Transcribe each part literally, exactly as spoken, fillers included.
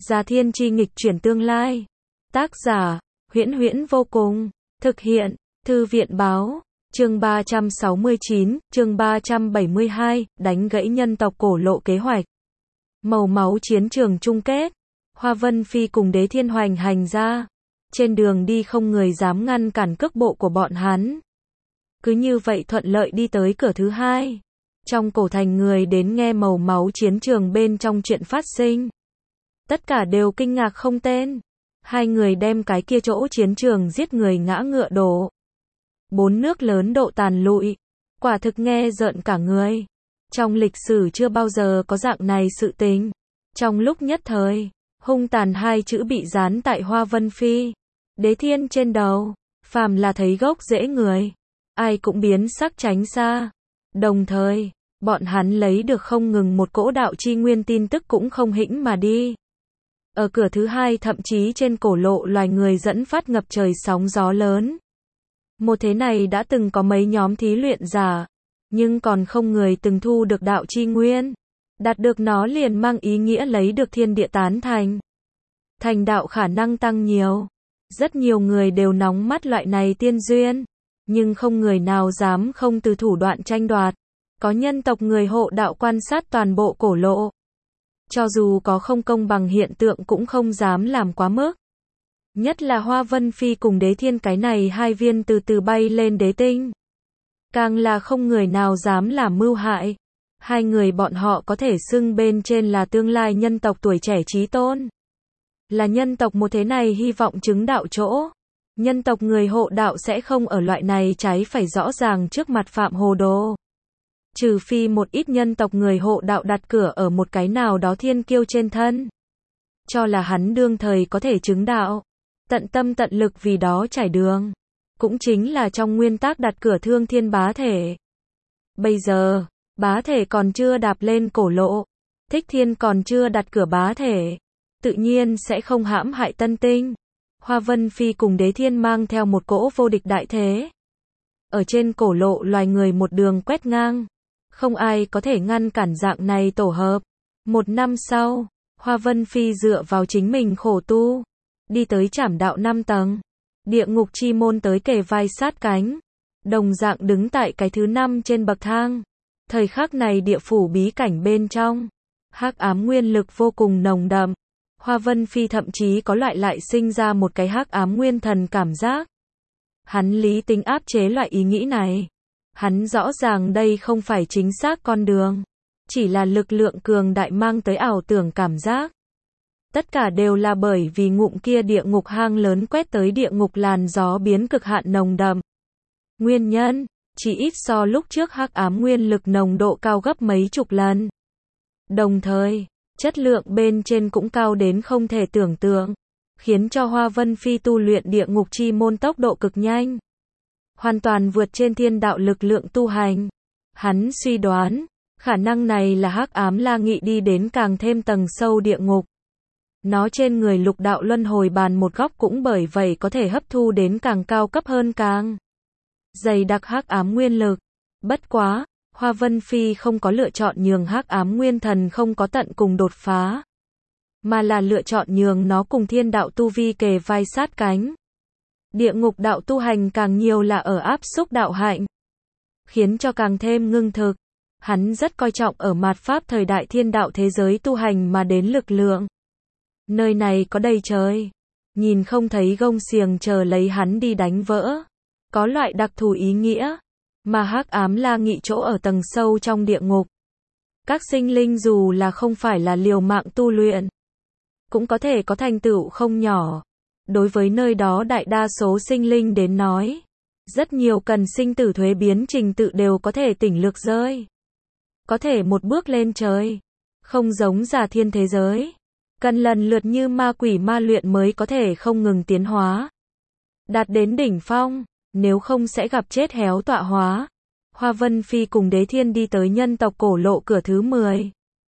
Già Thiên Chi nghịch chuyển tương lai. Tác giả, Huyễn Huyễn vô cùng. Thực hiện, Thư viện báo. Chương ba trăm sáu mươi chín, chương ba trăm bảy mươi hai, đánh gãy nhân tộc cổ lộ kế hoạch. Màu máu chiến trường chung kết. Hoa Vân Phi cùng Đế Thiên hoành hành ra. Trên đường đi không người dám ngăn cản cước bộ của bọn hắn. Cứ như vậy thuận lợi đi tới cửa thứ hai. Trong cổ thành người đến nghe màu máu chiến trường bên trong chuyện phát sinh. Tất cả đều kinh ngạc không tên. Hai người đem cái kia chỗ chiến trường giết người ngã ngựa đổ. Bốn nước lớn độ tàn lụi. Quả thực nghe rợn cả người. Trong lịch sử chưa bao giờ có dạng này sự tình. Trong lúc nhất thời, hung tàn hai chữ bị dán tại Hoa Vân Phi, Đế Thiên trên đầu. Phàm là thấy gốc rễ người, ai cũng biến sắc tránh xa. Đồng thời, bọn hắn lấy được không ngừng một cỗ đạo chi nguyên tin tức cũng không hĩnh mà đi. Ở cửa thứ hai thậm chí trên cổ lộ loài người dẫn phát ngập trời sóng gió lớn. Một thế này đã từng có mấy nhóm thí luyện giả, nhưng còn không người từng thu được đạo chi nguyên. Đạt được nó liền mang ý nghĩa lấy được thiên địa tán thành. Thành đạo khả năng tăng nhiều. Rất nhiều người đều nóng mắt loại này tiên duyên, nhưng không người nào dám không từ thủ đoạn tranh đoạt. Có nhân tộc người hộ đạo quan sát toàn bộ cổ lộ. Cho dù có không công bằng hiện tượng cũng không dám làm quá mức. Nhất là Hoa Vân Phi cùng Đế Thiên cái này hai viên từ từ bay lên đế tinh. Càng là không người nào dám làm mưu hại. Hai người bọn họ có thể xưng bên trên là tương lai nhân tộc tuổi trẻ chí tôn. Là nhân tộc một thế này hy vọng chứng đạo chỗ. Nhân tộc người hộ đạo sẽ không ở loại này trái phải rõ ràng trước mặt phạm hồ đồ. Trừ phi một ít nhân tộc người hộ đạo đặt cửa ở một cái nào đó thiên kiêu trên thân. Cho là hắn đương thời có thể chứng đạo. Tận tâm tận lực vì đó trải đường. Cũng chính là trong nguyên tắc đặt cửa thương thiên bá thể. Bây giờ, bá thể còn chưa đạp lên cổ lộ. Thích Thiên còn chưa đặt cửa bá thể. Tự nhiên sẽ không hãm hại tân tinh. Hoa Vân Phi cùng Đế Thiên mang theo một cỗ vô địch đại thế. Ở trên cổ lộ loài người một đường quét ngang. Không ai có thể ngăn cản dạng này tổ hợp. Một năm sau, Hoa Vân Phi dựa vào chính mình khổ tu. Đi tới trảm đạo năm tầng. Địa ngục chi môn tới kề vai sát cánh. Đồng dạng đứng tại cái thứ năm trên bậc thang. Thời khắc này địa phủ bí cảnh bên trong. Hắc ám nguyên lực vô cùng nồng đậm. Hoa Vân Phi thậm chí có loại lại sinh ra một cái hắc ám nguyên thần cảm giác. Hắn lý tính áp chế loại ý nghĩ này. Hắn rõ ràng đây không phải chính xác con đường. Chỉ là lực lượng cường đại mang tới ảo tưởng cảm giác. Tất cả đều là bởi vì ngụm kia địa ngục hang lớn quét tới địa ngục làn gió biến cực hạn nồng đậm. Nguyên nhân, chỉ ít so lúc trước hắc ám nguyên lực nồng độ cao gấp mấy chục lần. Đồng thời, chất lượng bên trên cũng cao đến không thể tưởng tượng, khiến cho Hoa Vân Phi tu luyện địa ngục chi môn tốc độ cực nhanh. Hoàn toàn vượt trên thiên đạo lực lượng tu hành. Hắn suy đoán, khả năng này là hắc ám la nghị đi đến càng thêm tầng sâu địa ngục. Nó trên người lục đạo luân hồi bàn một góc cũng bởi vậy có thể hấp thu đến càng cao cấp hơn càng dày đặc hắc ám nguyên lực. Bất quá, Hoa Vân Phi không có lựa chọn nhường hắc ám nguyên thần không có tận cùng đột phá, mà là lựa chọn nhường nó cùng thiên đạo tu vi kề vai sát cánh. Địa ngục đạo tu hành càng nhiều là ở áp xúc đạo hạnh, khiến cho càng thêm ngưng thực. Hắn rất coi trọng ở mạt pháp thời đại thiên đạo thế giới tu hành mà đến lực lượng. Nơi này có đầy trời, nhìn không thấy gông xiềng chờ lấy hắn đi đánh vỡ. Có loại đặc thù ý nghĩa, mà hắc ám la nghị chỗ ở tầng sâu trong địa ngục. Các sinh linh dù là không phải là liều mạng tu luyện, cũng có thể có thành tựu không nhỏ. Đối với nơi đó đại đa số sinh linh đến nói, rất nhiều cần sinh tử thuế biến trình tự đều có thể tỉnh lược rơi. Có thể một bước lên trời, không giống giả thiên thế giới. Cần lần lượt như ma quỷ ma luyện mới có thể không ngừng tiến hóa. Đạt đến đỉnh phong, nếu không sẽ gặp chết héo tọa hóa. Hoa Vân Phi cùng Đế Thiên đi tới nhân tộc cổ lộ cửa thứ mười.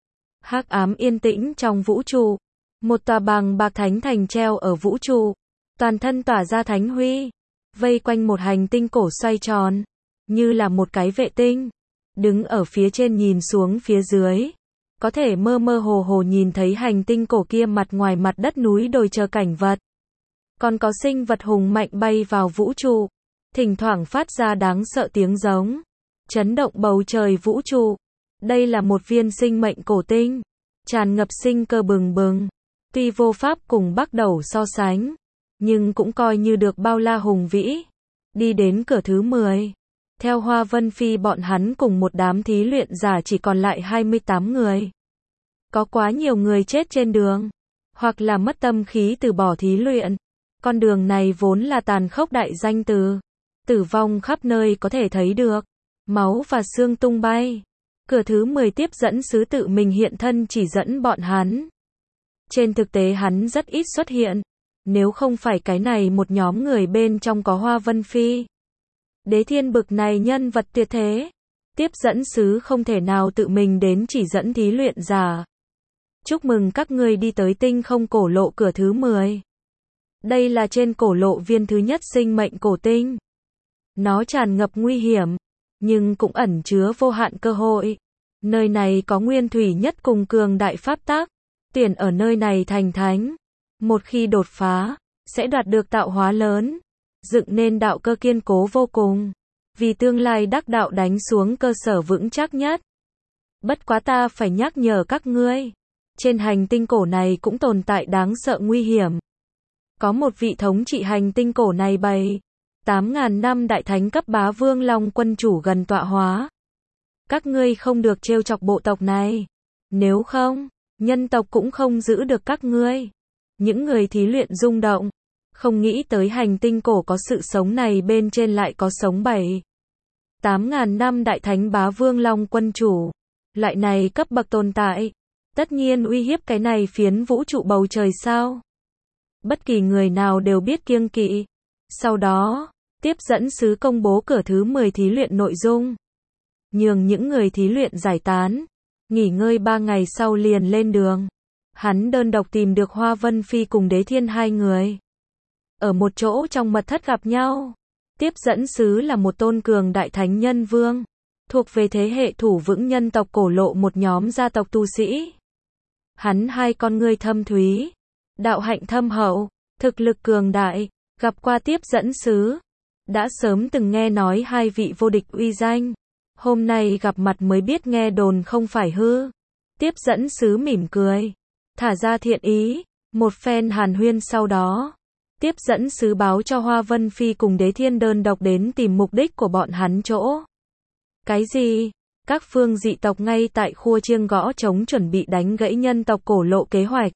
Hắc ám yên tĩnh trong vũ trụ. Một tòa bằng bạc thánh thành treo ở vũ trụ. Toàn thân tỏa ra thánh huy. Vây quanh một hành tinh cổ xoay tròn. Như là một cái vệ tinh. Đứng ở phía trên nhìn xuống phía dưới. có thể mơ mơ hồ hồ nhìn thấy hành tinh cổ kia mặt ngoài mặt đất núi đồi chờ cảnh vật. Còn có sinh vật hùng mạnh bay vào vũ trụ, thỉnh thoảng phát ra đáng sợ tiếng giống, chấn động bầu trời vũ trụ. Đây là một viên sinh mệnh cổ tinh, tràn ngập sinh cơ bừng bừng. Tuy vô pháp cùng Bắc Đẩu so sánh, nhưng cũng coi như được bao la hùng vĩ. Đi đến cửa thứ mười. Theo Hoa Vân Phi bọn hắn cùng một đám thí luyện giả chỉ còn lại hai mươi tám người. Có quá nhiều người chết trên đường, hoặc là mất tâm khí từ bỏ thí luyện. Con đường này vốn là tàn khốc đại danh từ. Tử vong khắp nơi có thể thấy được. Máu và xương tung bay. Cửa thứ mười tiếp dẫn sứ tự mình hiện thân chỉ dẫn bọn hắn. Trên thực tế hắn rất ít xuất hiện. Nếu không phải cái này một nhóm người bên trong có Hoa Vân Phi. Đế Thiên bực này nhân vật tuyệt thế. Tiếp dẫn sứ không thể nào tự mình đến chỉ dẫn thí luyện giả. Chúc mừng các ngươi đi tới tinh không cổ lộ cửa thứ mười. Đây là trên cổ lộ viên thứ nhất sinh mệnh cổ tinh. Nó tràn ngập nguy hiểm, nhưng cũng ẩn chứa vô hạn cơ hội. Nơi này có nguyên thủy nhất cùng cường đại pháp tác. Tiền ở nơi này thành thánh. Một khi đột phá, sẽ đoạt được tạo hóa lớn. Dựng nên đạo cơ kiên cố vô cùng. Vì tương lai đắc đạo đánh xuống cơ sở vững chắc nhất. Bất quá ta phải nhắc nhở các ngươi. Trên hành tinh cổ này cũng tồn tại đáng sợ nguy hiểm. Có một vị thống trị hành tinh cổ này bày. tám ngàn năm đại thánh cấp bá vương long quân chủ gần tọa hóa. Các ngươi không được trêu chọc bộ tộc này. Nếu không, nhân tộc cũng không giữ được các ngươi. Những người thí luyện rung động. Không nghĩ tới hành tinh cổ có sự sống này bên trên lại có sống bảy. tám ngàn năm đại thánh bá vương long quân chủ. Loại này cấp bậc tồn tại. Tất nhiên uy hiếp cái này phiến vũ trụ bầu trời sao. Bất kỳ người nào đều biết kiêng kỵ. Sau đó, tiếp dẫn sứ công bố cửa thứ mười thí luyện nội dung. Nhường những người thí luyện giải tán. Nghỉ ngơi ba ngày sau liền lên đường. Hắn đơn độc tìm được Hoa Vân Phi cùng Đế Thiên hai người. Ở một chỗ trong mật thất gặp nhau. Tiếp dẫn sứ là một tôn cường đại thánh nhân vương. Thuộc về thế hệ thủ vững nhân tộc cổ lộ một nhóm gia tộc tu sĩ. Hắn hai con ngươi thâm thúy. Đạo hạnh thâm hậu. Thực lực cường đại. Gặp qua tiếp dẫn sứ. Đã sớm từng nghe nói hai vị vô địch uy danh. Hôm nay gặp mặt mới biết nghe đồn không phải hư. Tiếp dẫn sứ mỉm cười. Thả ra thiện ý. Một phen hàn huyên sau đó. Tiếp dẫn sứ báo cho Hoa Vân Phi cùng Đế Thiên đơn độc đến tìm mục đích của bọn hắn chỗ. Cái gì? Các phương dị tộc ngay tại khua chiêng gõ trống chuẩn bị đánh gãy nhân tộc cổ lộ kế hoạch.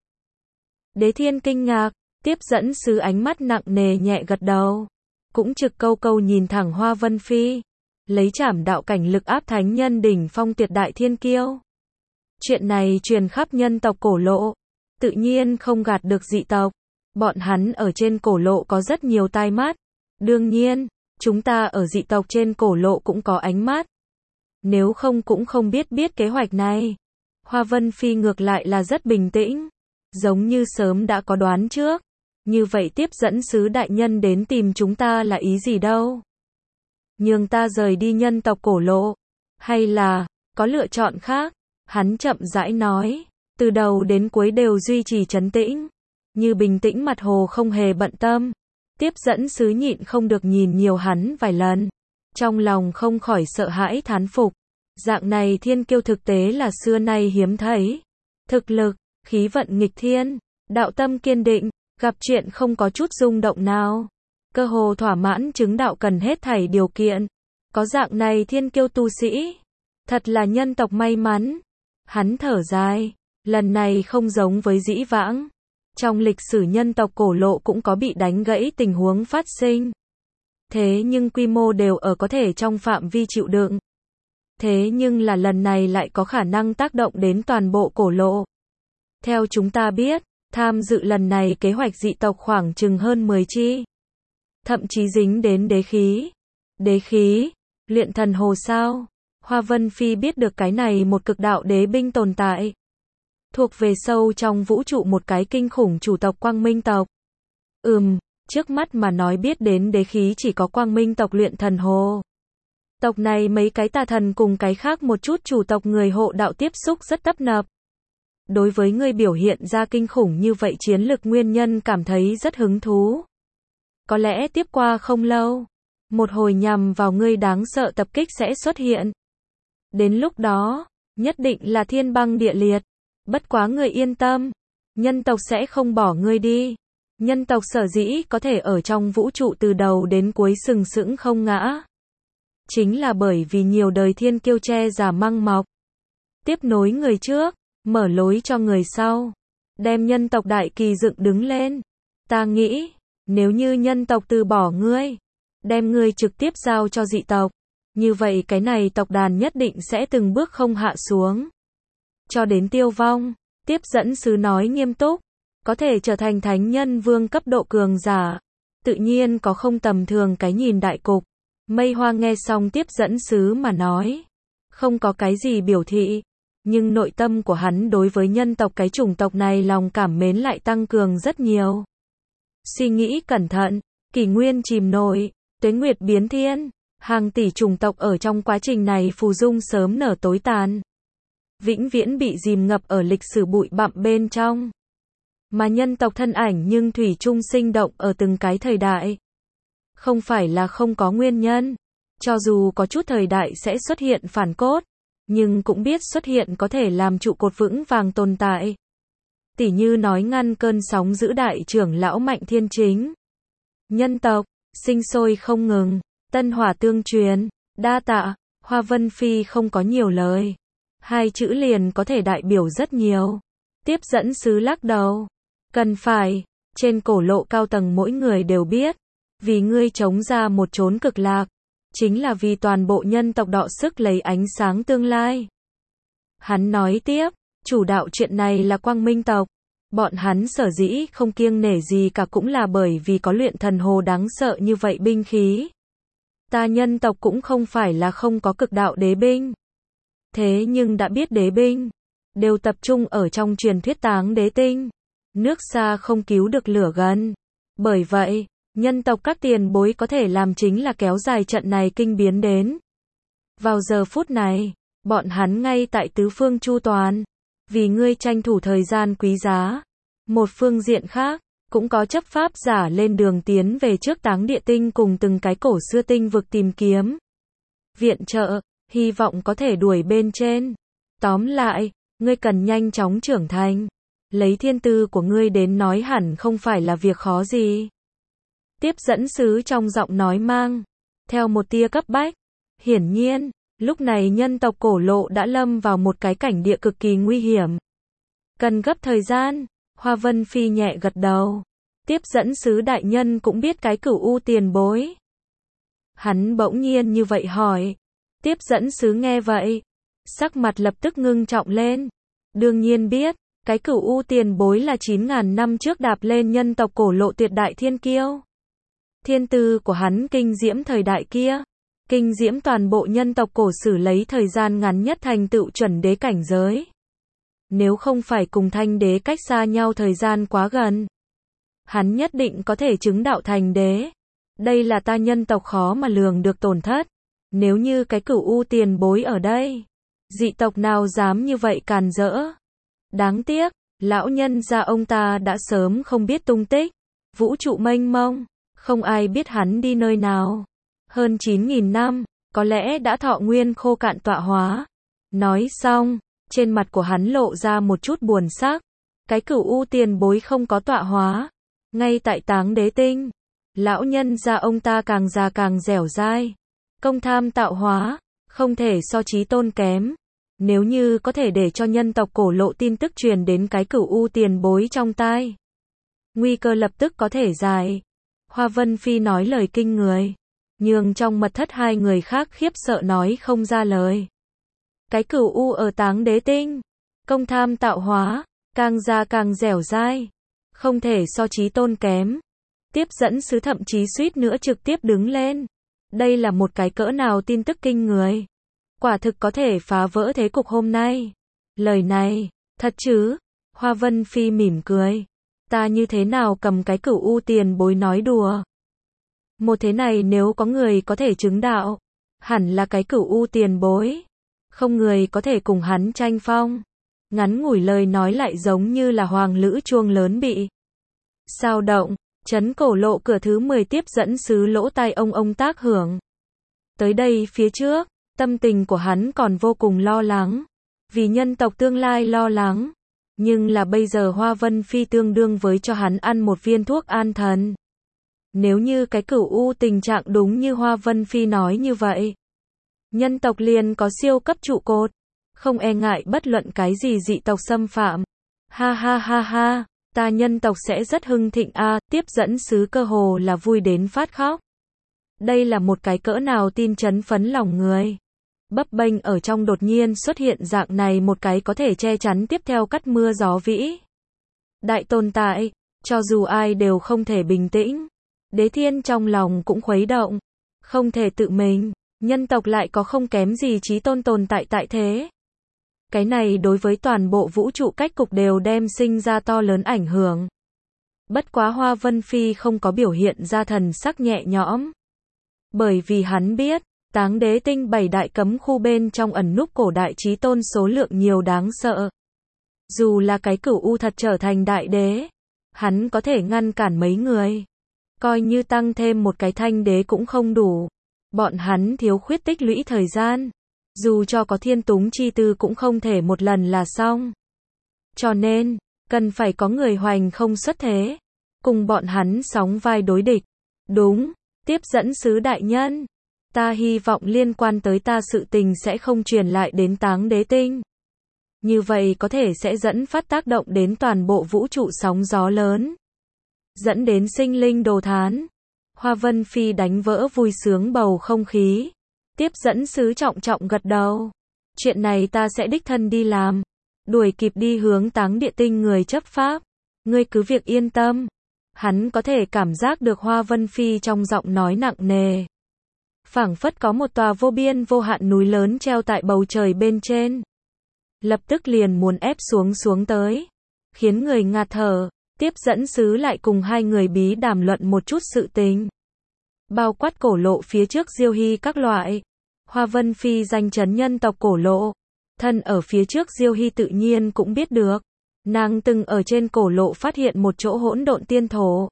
Đế Thiên kinh ngạc. Tiếp dẫn sứ ánh mắt nặng nề nhẹ gật đầu. Cũng trực câu câu nhìn thẳng Hoa Vân Phi. Lấy trảm đạo cảnh lực áp thánh nhân đỉnh phong tuyệt đại thiên kiêu. Chuyện này truyền khắp nhân tộc cổ lộ. Tự nhiên không gạt được dị tộc. Bọn hắn ở trên cổ lộ có rất nhiều tai mắt. Đương nhiên, chúng ta ở dị tộc trên cổ lộ cũng có ánh mắt. Nếu không cũng không biết biết kế hoạch này. Hoa Vân Phi ngược lại là rất bình tĩnh. Giống như sớm đã có đoán trước. Như vậy tiếp dẫn sứ đại nhân đến tìm chúng ta là ý gì đâu? Nhường ta rời đi nhân tộc cổ lộ. Hay là, có lựa chọn khác? Hắn chậm rãi nói. Từ đầu đến cuối đều duy trì trấn tĩnh. Như bình tĩnh mặt hồ không hề bận tâm. Tiếp dẫn sứ nhịn không được nhìn nhiều hắn vài lần. Trong lòng không khỏi sợ hãi thán phục. Dạng này thiên kiêu thực tế là xưa nay hiếm thấy. Thực lực, khí vận nghịch thiên, đạo tâm kiên định, gặp chuyện không có chút rung động nào. Cơ hồ thỏa mãn chứng đạo cần hết thảy điều kiện. Có dạng này thiên kiêu tu sĩ. Thật là nhân tộc may mắn. Hắn thở dài. Lần này không giống với dĩ vãng. Trong lịch sử nhân tộc cổ lộ cũng có bị đánh gãy tình huống phát sinh. Thế nhưng quy mô đều ở có thể trong phạm vi chịu đựng. Thế nhưng là lần này lại có khả năng tác động đến toàn bộ cổ lộ. Theo chúng ta biết, tham dự lần này kế hoạch dị tộc khoảng chừng hơn mười chi. Thậm chí dính đến đế khí. Đế khí, luyện thần hồ sao? Hoa Vân Phi biết được cái này một cực đạo đế binh tồn tại. Thuộc về sâu trong vũ trụ một cái kinh khủng chủ tộc Quang Minh tộc. Ừm, trước mắt mà nói biết đến đế khí chỉ có Quang Minh tộc luyện thần hồ. Tộc này mấy cái tà thần cùng cái khác một chút chủ tộc người hộ đạo tiếp xúc rất tấp nập. Đối với ngươi biểu hiện ra kinh khủng như vậy chiến lực nguyên nhân cảm thấy rất hứng thú. Có lẽ tiếp qua không lâu, một hồi nhằm vào ngươi đáng sợ tập kích sẽ xuất hiện. Đến lúc đó, nhất định là thiên băng địa liệt. Bất quá ngươi yên tâm, nhân tộc sẽ không bỏ ngươi đi. Nhân tộc sở dĩ có thể ở trong vũ trụ từ đầu đến cuối sừng sững không ngã. Chính là bởi vì nhiều đời thiên kiêu che giả măng mọc. Tiếp nối người trước, mở lối cho người sau. Đem nhân tộc đại kỳ dựng đứng lên. Ta nghĩ, nếu như nhân tộc từ bỏ ngươi, đem ngươi trực tiếp giao cho dị tộc, như vậy cái này tộc đàn nhất định sẽ từng bước không hạ xuống. Cho đến tiêu vong, tiếp dẫn sứ nói nghiêm túc, có thể trở thành thánh nhân vương cấp độ cường giả. Tự nhiên có không tầm thường cái nhìn đại cục. Mây Hoa nghe xong tiếp dẫn sứ mà nói, không có cái gì biểu thị, nhưng nội tâm của hắn đối với nhân tộc cái chủng tộc này lòng cảm mến lại tăng cường rất nhiều. Suy nghĩ cẩn thận, kỷ nguyên chìm nổi, tuế nguyệt biến thiên, hàng tỷ chủng tộc ở trong quá trình này phù dung sớm nở tối tàn. Vĩnh viễn bị dìm ngập ở lịch sử bụi bặm bên trong. Mà nhân tộc thân ảnh nhưng thủy chung sinh động ở từng cái thời đại. Không phải là không có nguyên nhân. Cho dù có chút thời đại sẽ xuất hiện phản cốt, nhưng cũng biết xuất hiện có thể làm trụ cột vững vàng tồn tại. Tỉ như nói ngăn cơn sóng giữ đại trưởng lão Mạnh Thiên Chính. Nhân tộc, sinh sôi không ngừng, tân hỏa tương truyền, đa tạ, Hoa Vân Phi không có nhiều lời. Hai chữ liền có thể đại biểu rất nhiều. Tiếp dẫn sứ lắc đầu. Cần phải, trên cổ lộ cao tầng mỗi người đều biết. Vì ngươi chống ra một chốn cực lạc. Chính là vì toàn bộ nhân tộc đọ sức lấy ánh sáng tương lai. Hắn nói tiếp, chủ đạo chuyện này là Quang Minh tộc. Bọn hắn sở dĩ không kiêng nể gì cả cũng là bởi vì có luyện thần hồ đáng sợ như vậy binh khí. Ta nhân tộc cũng không phải là không có cực đạo đế binh. Thế nhưng đã biết đế binh, đều tập trung ở trong truyền thuyết táng đế tinh. Nước xa không cứu được lửa gần. Bởi vậy, nhân tộc các tiền bối có thể làm chính là kéo dài trận này kinh biến đến. Vào giờ phút này, bọn hắn ngay tại tứ phương chu toàn. Vì ngươi tranh thủ thời gian quý giá. Một phương diện khác, cũng có chấp pháp giả lên đường tiến về trước táng địa tinh cùng từng cái cổ xưa tinh vực tìm kiếm viện trợ, hy vọng có thể đuổi bên trên. Tóm lại, ngươi cần nhanh chóng trưởng thành. Lấy thiên tư của ngươi đến nói hẳn không phải là việc khó gì. Tiếp dẫn sứ trong giọng nói mang theo một tia cấp bách. Hiển nhiên, lúc này nhân tộc cổ lộ đã lâm vào một cái cảnh địa cực kỳ nguy hiểm. Cần gấp thời gian. Hoa Vân Phi nhẹ gật đầu. Tiếp dẫn sứ đại nhân cũng biết cái Cửu U tiền bối. Hắn bỗng nhiên như vậy hỏi. Tiếp dẫn sứ nghe vậy, sắc mặt lập tức ngưng trọng lên. Đương nhiên biết, cái Cửu U tiền bối là chín ngàn năm trước đạp lên nhân tộc cổ lộ tuyệt đại thiên kiêu. Thiên tư của hắn kinh diễm thời đại kia, kinh diễm toàn bộ nhân tộc cổ sử lấy thời gian ngắn nhất thành tựu chuẩn đế cảnh giới. Nếu không phải cùng thanh đế cách xa nhau thời gian quá gần, hắn nhất định có thể chứng đạo thành đế. Đây là ta nhân tộc khó mà lường được tổn thất. Nếu như cái Cửu U tiền bối ở đây, dị tộc nào dám như vậy càn rỡ. Đáng tiếc, lão nhân gia ông ta đã sớm không biết tung tích. Vũ trụ mênh mông, không ai biết hắn đi nơi nào. Hơn chín nghìn năm, có lẽ đã thọ nguyên khô cạn tọa hóa. Nói xong, trên mặt của hắn lộ ra một chút buồn sắc. Cái Cửu U tiền bối không có tọa hóa. Ngay tại táng đế tinh, lão nhân gia ông ta càng già càng dẻo dai. Công tham tạo hóa, không thể so chí tôn kém. Nếu như có thể để cho nhân tộc cổ lộ tin tức truyền đến cái Cửu U tiền bối trong tai, nguy cơ lập tức có thể giải. Hoa Vân Phi nói lời kinh người, nhường trong mật thất hai người khác khiếp sợ nói không ra lời. Cái Cửu U ở táng đế tinh, công tham tạo hóa, càng già càng dẻo dai, không thể so chí tôn kém. Tiếp dẫn sứ thậm chí suýt nữa trực tiếp đứng lên. Đây là một cái cỡ nào tin tức kinh người. Quả thực có thể phá vỡ thế cục hôm nay. Lời này, thật chứ? Hoa Vân Phi mỉm cười. Ta như thế nào cầm cái Cửu U tiền bối nói đùa. Một thế này nếu có người có thể chứng đạo, hẳn là cái Cửu U tiền bối. Không người có thể cùng hắn tranh phong. Ngắn ngủi lời nói lại giống như là hoàng lữ chuông lớn bị sao động, chấn cổ lộ cửa thứ mười tiếp dẫn sứ lỗ tai ông ông tác hưởng. Tới đây phía trước, tâm tình của hắn còn vô cùng lo lắng, vì nhân tộc tương lai lo lắng, nhưng là bây giờ Hoa Vân Phi tương đương với cho hắn ăn một viên thuốc an thần. Nếu như cái Cửu U tình trạng đúng như Hoa Vân Phi nói như vậy, nhân tộc liền có siêu cấp trụ cột, không e ngại bất luận cái gì dị tộc xâm phạm. Ha ha ha ha, ta nhân tộc sẽ rất hưng thịnh a, à, tiếp dẫn sứ cơ hồ là vui đến phát khóc. Đây là một cái cỡ nào tin chấn phấn lòng người. Bấp bênh ở trong đột nhiên xuất hiện dạng này một cái có thể che chắn tiếp theo cắt mưa gió vĩ đại tồn tại, cho dù ai đều không thể bình tĩnh. Đế Thiên trong lòng cũng khuấy động, không thể tự mình, nhân tộc lại có không kém gì chí tôn tồn tại tại thế. Cái này đối với toàn bộ vũ trụ cách cục đều đem sinh ra to lớn ảnh hưởng. Bất quá Hoa Vân Phi không có biểu hiện ra thần sắc nhẹ nhõm. Bởi vì hắn biết, Táng Đế Tinh bảy đại cấm khu bên trong ẩn núp cổ đại chí tôn số lượng nhiều đáng sợ. Dù là cái Cửu U thật trở thành đại đế, hắn có thể ngăn cản mấy người. Coi như tăng thêm một cái thanh đế cũng không đủ. Bọn hắn thiếu khuyết tích lũy thời gian. Dù cho có thiên túng chi tư cũng không thể một lần là xong. Cho nên, cần phải có người hoành không xuất thế. Cùng bọn hắn sóng vai đối địch. Đúng, tiếp dẫn sứ đại nhân. Ta hy vọng liên quan tới ta sự tình sẽ không truyền lại đến Táng Đế Tinh. Như vậy có thể sẽ dẫn phát tác động đến toàn bộ vũ trụ sóng gió lớn. Dẫn đến sinh linh đồ thán. Hoa Vân Phi đánh vỡ vui sướng bầu không khí. Tiếp dẫn sứ trọng trọng gật đầu. Chuyện này ta sẽ đích thân đi làm. Đuổi kịp đi hướng Táng Địa Tinh người chấp pháp. Ngươi cứ việc yên tâm. Hắn có thể cảm giác được Hoa Vân Phi trong giọng nói nặng nề. Phảng phất có một tòa vô biên vô hạn núi lớn treo tại bầu trời bên trên. Lập tức liền muốn ép xuống xuống tới. Khiến người ngạt thở. Tiếp dẫn sứ lại cùng hai người bí đàm luận một chút sự tình. Bao quát cổ lộ phía trước Diêu Hy các loại. Hoa Vân Phi danh chấn nhân tộc cổ lộ. Thân ở phía trước Diêu Hy tự nhiên cũng biết được. Nàng từng ở trên cổ lộ phát hiện một chỗ hỗn độn tiên thổ.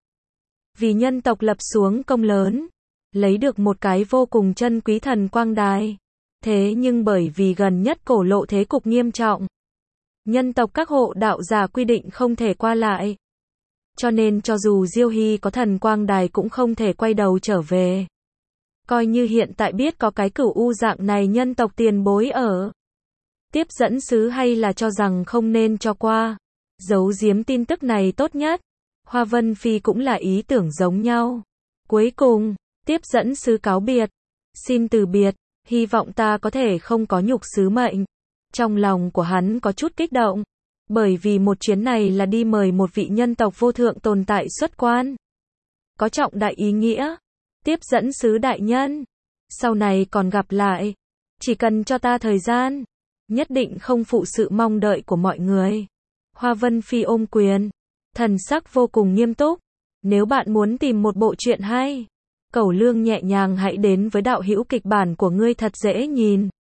Vì nhân tộc lập xuống công lớn. Lấy được một cái vô cùng chân quý thần quang đài. Thế nhưng bởi vì gần nhất cổ lộ thế cục nghiêm trọng. Nhân tộc các hộ đạo giả quy định không thể qua lại. Cho nên cho dù Diêu Hy có thần quang đài cũng không thể quay đầu trở về. Coi như hiện tại biết có cái Cửu U dạng này nhân tộc tiền bối ở. Tiếp dẫn sứ hay là cho rằng không nên cho qua. Giấu giếm tin tức này tốt nhất. Hoa Vân Phi cũng là ý tưởng giống nhau. Cuối cùng, tiếp dẫn sứ cáo biệt. Xin từ biệt, hy vọng ta có thể không có nhục sứ mệnh. Trong lòng của hắn có chút kích động. Bởi vì một chuyến này là đi mời một vị nhân tộc vô thượng tồn tại xuất quan. Có trọng đại ý nghĩa. Tiếp dẫn sứ đại nhân. Sau này còn gặp lại. Chỉ cần cho ta thời gian. Nhất định không phụ sự mong đợi của mọi người. Hoa Vân Phi ôm quyền. Thần sắc vô cùng nghiêm túc. Nếu bạn muốn tìm một bộ truyện hay. Cẩu lương nhẹ nhàng hãy đến với đạo hữu kịch bản của ngươi thật dễ nhìn.